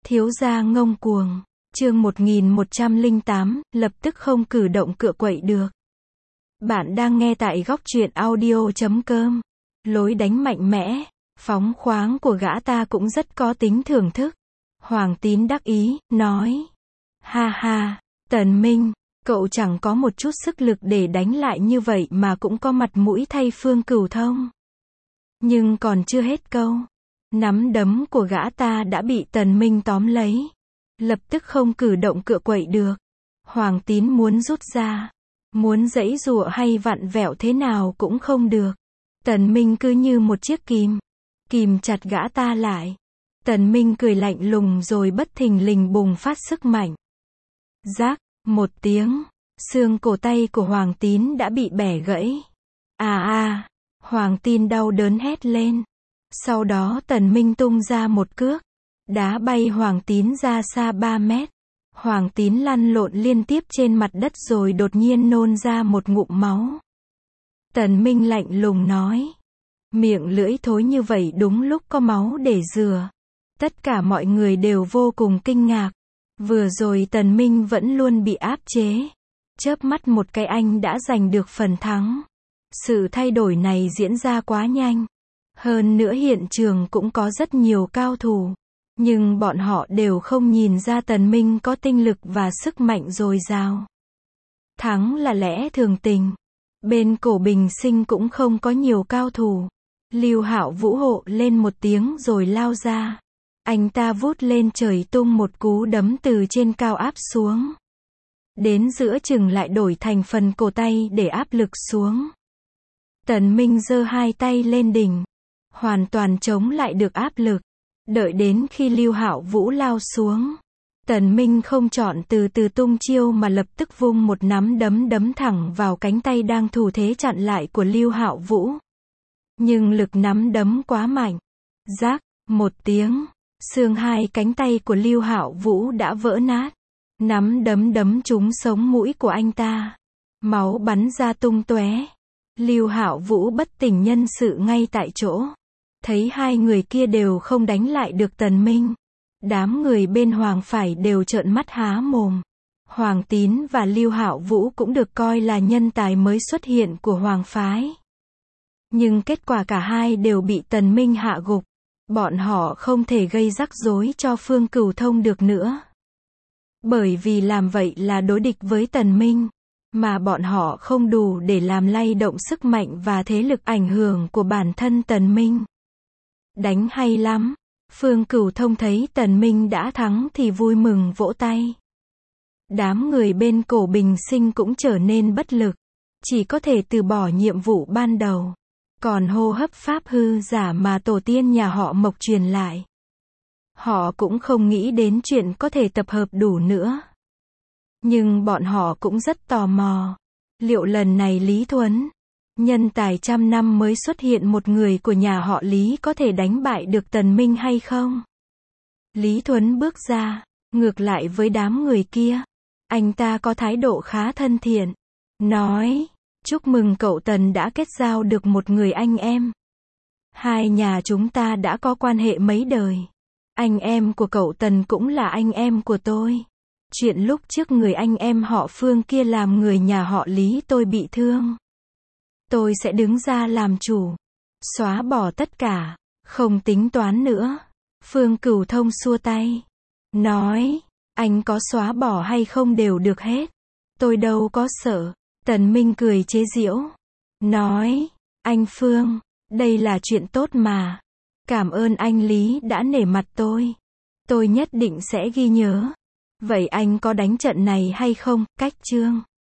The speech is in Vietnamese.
Thiếu gia ngông cuồng. Chương 1108, lập tức không cử động cựa quậy được. Bạn đang nghe tại góc truyện audio.com. Lối đánh mạnh mẽ, phóng khoáng của gã ta cũng rất có tính thưởng thức. Hoàng Tín đắc ý, nói. Ha ha, Tần Minh, cậu chẳng có một chút sức lực để đánh lại như vậy mà cũng có mặt mũi thay Phương Cửu Thông. Nhưng còn chưa hết câu. Nắm đấm của gã ta đã bị Tần Minh tóm lấy. Lập tức không cử động cựa quậy được. Hoàng Tín muốn rút ra. Muốn giãy giụa hay vặn vẹo thế nào cũng không được. Tần Minh cứ như một chiếc kìm. Kìm chặt gã ta lại. Tần Minh cười lạnh lùng rồi bất thình lình bùng phát sức mạnh. Rác, một tiếng. Xương cổ tay của Hoàng Tín đã bị bẻ gãy. Hoàng Tín đau đớn hét lên. Sau đó Tần Minh tung ra một cước. Đá bay Hoàng Tín ra xa 3 mét. Hoàng Tín lăn lộn liên tiếp trên mặt đất rồi đột nhiên nôn ra một ngụm máu. Tần Minh lạnh lùng nói. Miệng lưỡi thối như vậy đúng lúc có máu để rửa. Tất cả mọi người đều vô cùng kinh ngạc. Vừa rồi Tần Minh vẫn luôn bị áp chế. Chớp mắt một cái anh đã giành được phần thắng. Sự thay đổi này diễn ra quá nhanh. Hơn nữa hiện trường cũng có rất nhiều cao thủ. Nhưng bọn họ đều không nhìn ra Tần Minh có tinh lực và sức mạnh dồi dào. Thắng là lẽ thường tình. Bên Cổ Bình Sinh cũng không có nhiều cao thủ. Lưu Hạo Vũ hộ lên một tiếng rồi lao ra. Anh ta vút lên trời tung một cú đấm từ trên cao áp xuống. Đến giữa chừng lại đổi thành phần cổ tay để áp lực xuống. Tần Minh giơ hai tay lên đỉnh. Hoàn toàn chống lại được áp lực. Đợi đến khi Lưu Hạo Vũ lao xuống. Tần Minh không chọn từ từ tung chiêu mà lập tức vung một nắm đấm đấm thẳng vào cánh tay đang thủ thế chặn lại của Lưu Hạo Vũ. Nhưng lực nắm đấm quá mạnh. Rác, một tiếng. Xương hai cánh tay của Lưu Hạo Vũ đã vỡ nát. Nắm đấm đấm trúng sống mũi của anh ta. Máu bắn ra tung tóe. Lưu Hạo Vũ bất tỉnh nhân sự ngay tại chỗ. Thấy hai người kia đều không đánh lại được Tần Minh. Đám người bên Hoàng Phải đều trợn mắt há mồm. Hoàng Tín và Lưu Hạo Vũ cũng được coi là nhân tài mới xuất hiện của Hoàng phái. Nhưng kết quả cả hai đều bị Tần Minh hạ gục. Bọn họ không thể gây rắc rối cho Phương Cửu Thông được nữa. Bởi vì làm vậy là đối địch với Tần Minh. Mà bọn họ không đủ để làm lay động sức mạnh và thế lực ảnh hưởng của bản thân Tần Minh. Đánh hay lắm. Phương Cửu Thông thấy Tần Minh đã thắng thì vui mừng vỗ tay. Đám người bên Cổ Bình Sinh cũng trở nên bất lực. Chỉ có thể từ bỏ nhiệm vụ ban đầu. Còn hô hấp pháp hư giả mà tổ tiên nhà họ Mộc truyền lại. Họ cũng không nghĩ đến chuyện có thể tập hợp đủ nữa. Nhưng bọn họ cũng rất tò mò. Liệu lần này Lý Thuấn, nhân tài trăm năm mới xuất hiện một người của nhà họ Lý có thể đánh bại được Tần Minh hay không? Lý Thuấn bước ra, ngược lại với đám người kia. Anh ta có thái độ khá thân thiện. Nói, chúc mừng cậu Tần đã kết giao được một người anh em. Hai nhà chúng ta đã có quan hệ mấy đời. Anh em của cậu Tần cũng là anh em của tôi. Chuyện lúc trước người anh em họ Phương kia làm người nhà họ Lý tôi bị thương. Tôi sẽ đứng ra làm chủ. Xóa bỏ tất cả. Không tính toán nữa. Phương Cửu Thông xua tay. Nói. Anh có xóa bỏ hay không đều được hết. Tôi đâu có sợ. Tần Minh cười chế giễu. Nói. Anh Phương. Đây là chuyện tốt mà. Cảm ơn anh Lý đã nể mặt tôi. Tôi nhất định sẽ ghi nhớ. Vậy anh có đánh trận này hay không? Cách chương